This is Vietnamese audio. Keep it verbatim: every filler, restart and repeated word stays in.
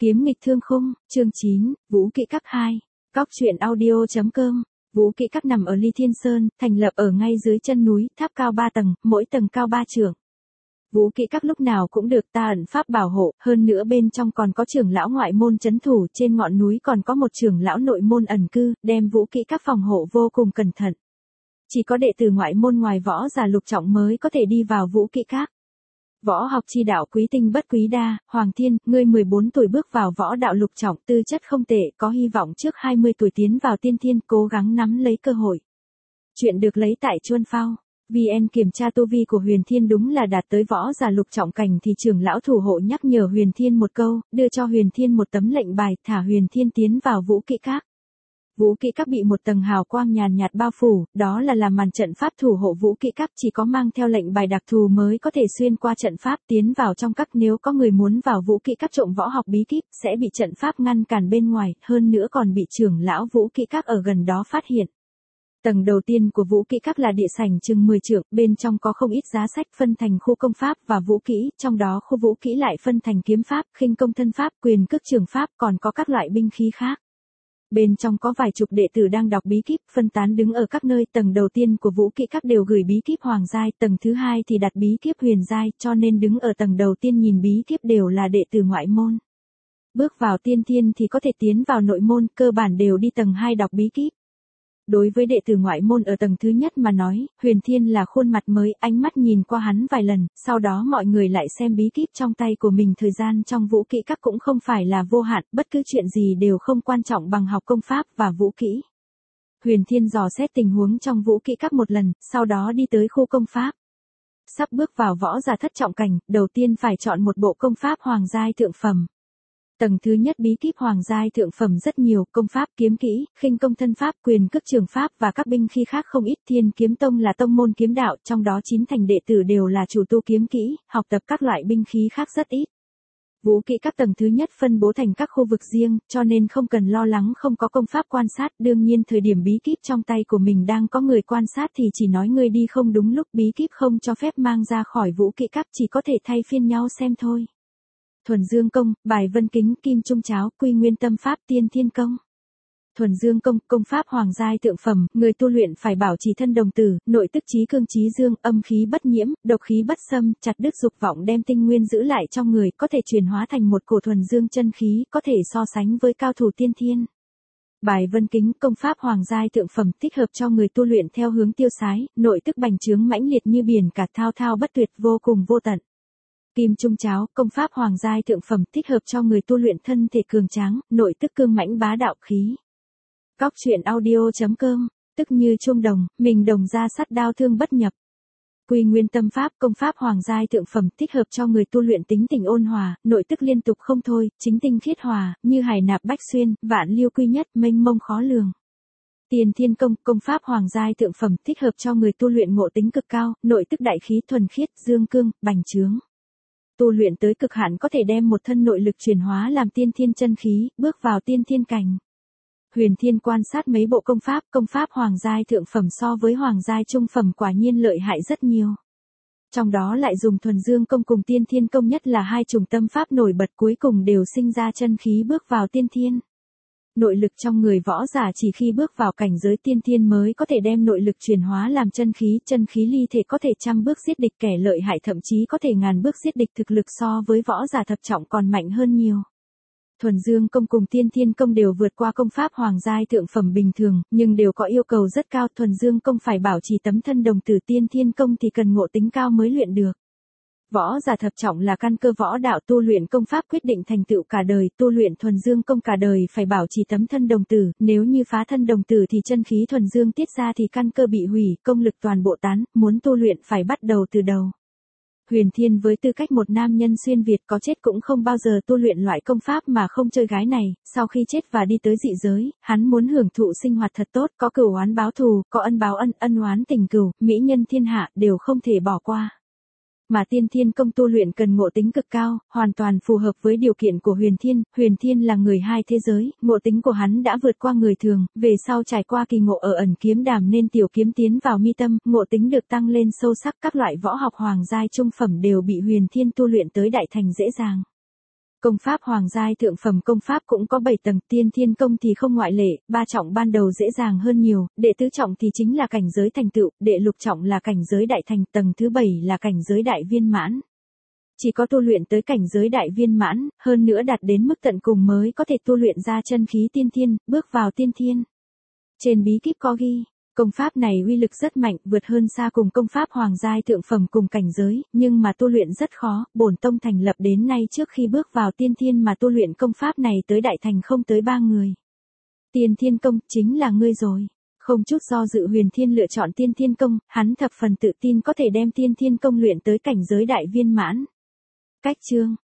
Kiếm nghịch thương khung, chương chín, Vũ Kỹ Các hai. Cóc truyện audio.com. Vũ Kỹ Các nằm ở Ly Thiên Sơn, thành lập ở ngay dưới chân núi, tháp cao ba tầng, mỗi tầng cao ba trượng. Vũ Kỹ Các lúc nào cũng được ta ẩn pháp bảo hộ, hơn nữa bên trong còn có trưởng lão ngoại môn trấn thủ, trên ngọn núi còn có một trưởng lão nội môn ẩn cư, đem Vũ Kỹ Các phòng hộ vô cùng cẩn thận. Chỉ có đệ tử ngoại môn ngoài võ giả lục trọng mới có thể đi vào Vũ Kỹ Các. Võ học chi đạo quý tinh bất quý đa, Hoàng Thiên, ngươi mười bốn tuổi bước vào võ đạo lục trọng, tư chất không tệ, có hy vọng trước hai mươi tuổi tiến vào tiên thiên, cố gắng nắm lấy cơ hội. Chuyện được lấy tại Chuân Phao. vê en kiểm tra tu vi của Huyền Thiên đúng là đạt tới võ giả lục trọng cảnh thì trưởng lão thủ hộ nhắc nhở Huyền Thiên một câu, đưa cho Huyền Thiên một tấm lệnh bài, thả Huyền Thiên tiến vào Vũ Kỹ Các. Vũ Kỹ Các bị một tầng hào quang nhàn nhạt bao phủ, đó là làm màn trận pháp thủ hộ Vũ Kỹ Các, chỉ có mang theo lệnh bài đặc thù mới có thể xuyên qua trận pháp tiến vào trong các, nếu có người muốn vào Vũ Kỹ Các trộm võ học bí kíp, sẽ bị trận pháp ngăn cản bên ngoài, hơn nữa còn bị trưởng lão Vũ Kỹ Các ở gần đó phát hiện. Tầng đầu tiên của Vũ Kỹ Các là địa sảnh chừng mười trượng, bên trong có không ít giá sách phân thành khu công pháp và vũ kỹ, trong đó khu vũ kỹ lại phân thành kiếm pháp, khinh công thân pháp, quyền cước trường pháp, còn có các loại binh khí khác. Bên trong có vài chục đệ tử đang đọc bí kíp, phân tán đứng ở các nơi, tầng đầu tiên của Vũ Kỹ Các đều gửi bí kíp hoàng giai, tầng thứ hai thì đặt bí kíp huyền giai, cho nên đứng ở tầng đầu tiên nhìn bí kíp đều là đệ tử ngoại môn. Bước vào tiên thiên thì có thể tiến vào nội môn, cơ bản đều đi tầng hai đọc bí kíp. Đối với đệ tử ngoại môn ở tầng thứ nhất mà nói, Huyền Thiên là khuôn mặt mới, ánh mắt nhìn qua hắn vài lần, sau đó mọi người lại xem bí kíp trong tay của mình. Thời gian trong Vũ Kỹ Các cũng không phải là vô hạn, bất cứ chuyện gì đều không quan trọng bằng học công pháp và vũ kỹ. Huyền Thiên dò xét tình huống trong Vũ Kỹ Các một lần, sau đó đi tới khu công pháp. Sắp bước vào võ giả thất trọng cảnh, đầu tiên phải chọn một bộ công pháp hoàng giai thượng phẩm. Tầng thứ nhất bí kíp hoàng giai thượng phẩm rất nhiều, công pháp, kiếm kỹ, khinh công thân pháp, quyền cước trường pháp và các binh khí khác không ít. Thiên Kiếm Tông là tông môn kiếm đạo, trong đó chín thành đệ tử đều là chủ tu kiếm kỹ, học tập các loại binh khí khác rất ít. Vũ Kỹ Các tầng thứ nhất phân bố thành các khu vực riêng, cho nên không cần lo lắng không có công pháp quan sát, đương nhiên thời điểm bí kíp trong tay của mình đang có người quan sát thì chỉ nói người đi không đúng lúc, bí kíp không cho phép mang ra khỏi Vũ Kỹ Các, chỉ có thể thay phiên nhau xem thôi. Thuần Dương Công, Bài Vân Kính, Kim Trung Cháo, Quy Nguyên Tâm Pháp, Tiên Thiên Công. Thuần Dương Công, công pháp hoàng giai thượng phẩm, người tu luyện phải bảo trì thân đồng tử, nội tức chí cương chí dương, âm khí bất nhiễm, độc khí bất xâm, chặt đứt dục vọng, đem tinh nguyên giữ lại trong người, có thể chuyển hóa thành một cổ thuần dương chân khí, có thể so sánh với cao thủ tiên thiên. Bài Vân Kính, công pháp hoàng giai thượng phẩm, thích hợp cho người tu luyện theo hướng tiêu sái, nội tức bành trướng mãnh liệt như biển cả, thao thao bất tuyệt, vô cùng vô tận. Kim Trung Cháo, công pháp hoàng giai thượng phẩm, thích hợp cho người tu luyện thân thể cường tráng, nội tức cương mãnh bá đạo khí. Cóc truyện audio.com, tức như chuông đồng, mình đồng ra sắt đao thương bất nhập. Quy Nguyên Tâm Pháp, công pháp hoàng giai thượng phẩm, thích hợp cho người tu luyện tính tình ôn hòa, nội tức liên tục không thôi, chính tinh khiết hòa, như hải nạp bách xuyên, vạn liêu quy nhất, mênh mông khó lường. Tiên Thiên Công, công pháp hoàng giai thượng phẩm, thích hợp cho người tu luyện ngộ tính cực cao, nội tức đại khí thuần khiết, dương cương, bành trướng. Tu luyện tới cực hạn có thể đem một thân nội lực chuyển hóa làm tiên thiên chân khí, bước vào tiên thiên cảnh. Huyền Thiên quan sát mấy bộ công pháp, công pháp hoàng giai thượng phẩm so với hoàng giai trung phẩm quả nhiên lợi hại rất nhiều. Trong đó lại dùng Thuần Dương Công cùng Tiên Thiên Công nhất là hai chủng tâm pháp nổi bật, cuối cùng đều sinh ra chân khí bước vào tiên thiên. Nội lực trong người võ giả chỉ khi bước vào cảnh giới tiên thiên mới có thể đem nội lực chuyển hóa làm chân khí, chân khí ly thể có thể trăm bước giết địch, kẻ lợi hại thậm chí có thể ngàn bước giết địch, thực lực so với võ giả thập trọng còn mạnh hơn nhiều. Thuần Dương Công cùng Tiên Thiên Công đều vượt qua công pháp hoàng giai thượng phẩm bình thường, nhưng đều có yêu cầu rất cao. Thuần Dương Công phải bảo trì tấm thân đồng tử, Tiên Thiên Công thì cần ngộ tính cao mới luyện được. Võ giả thập trọng là căn cơ võ đạo, tu luyện công pháp quyết định thành tựu cả đời, tu luyện Thuần Dương Công cả đời phải bảo trì tấm thân đồng tử, nếu như phá thân đồng tử thì chân khí thuần dương tiết ra thì căn cơ bị hủy, công lực toàn bộ tán, muốn tu luyện phải bắt đầu từ đầu. Huyền Thiên với tư cách một nam nhân xuyên Việt có chết cũng không bao giờ tu luyện loại công pháp mà không chơi gái này, sau khi chết và đi tới dị giới, hắn muốn hưởng thụ sinh hoạt thật tốt, có cửu oán báo thù, có ân báo ân, ân oán tình cửu, mỹ nhân thiên hạ đều không thể bỏ qua. Mà Tiên Thiên Công tu luyện cần ngộ tính cực cao, hoàn toàn phù hợp với điều kiện của Huyền Thiên. Huyền Thiên là người hai thế giới, ngộ tính của hắn đã vượt qua người thường, về sau trải qua kỳ ngộ ở ẩn kiếm đàm nên tiểu kiếm tiến vào mi tâm, ngộ tính được tăng lên sâu sắc, các loại võ học hoàng giai trung phẩm đều bị Huyền Thiên tu luyện tới đại thành dễ dàng. Công pháp hoàng giai thượng phẩm công pháp cũng có bảy tầng, tiên thiên công thì không ngoại lệ, ba trọng ban đầu dễ dàng hơn nhiều, đệ tứ trọng thì chính là cảnh giới thành tựu, đệ lục trọng là cảnh giới đại thành, tầng thứ bảy là cảnh giới đại viên mãn. Chỉ có tu luyện tới cảnh giới đại viên mãn, hơn nữa đạt đến mức tận cùng mới có thể tu luyện ra chân khí tiên thiên, bước vào tiên thiên. Trên bí kíp có ghi, công pháp này uy lực rất mạnh, vượt hơn xa cùng công pháp hoàng giai thượng phẩm cùng cảnh giới, nhưng mà tu luyện rất khó, bổn tông thành lập đến nay trước khi bước vào tiên thiên mà tu luyện công pháp này tới đại thành không tới ba người. Tiên thiên công chính là ngươi rồi. Không chút do dự Huyền Thiên lựa chọn tiên thiên công, hắn thập phần tự tin có thể đem tiên thiên công luyện tới cảnh giới đại viên mãn. Cách chương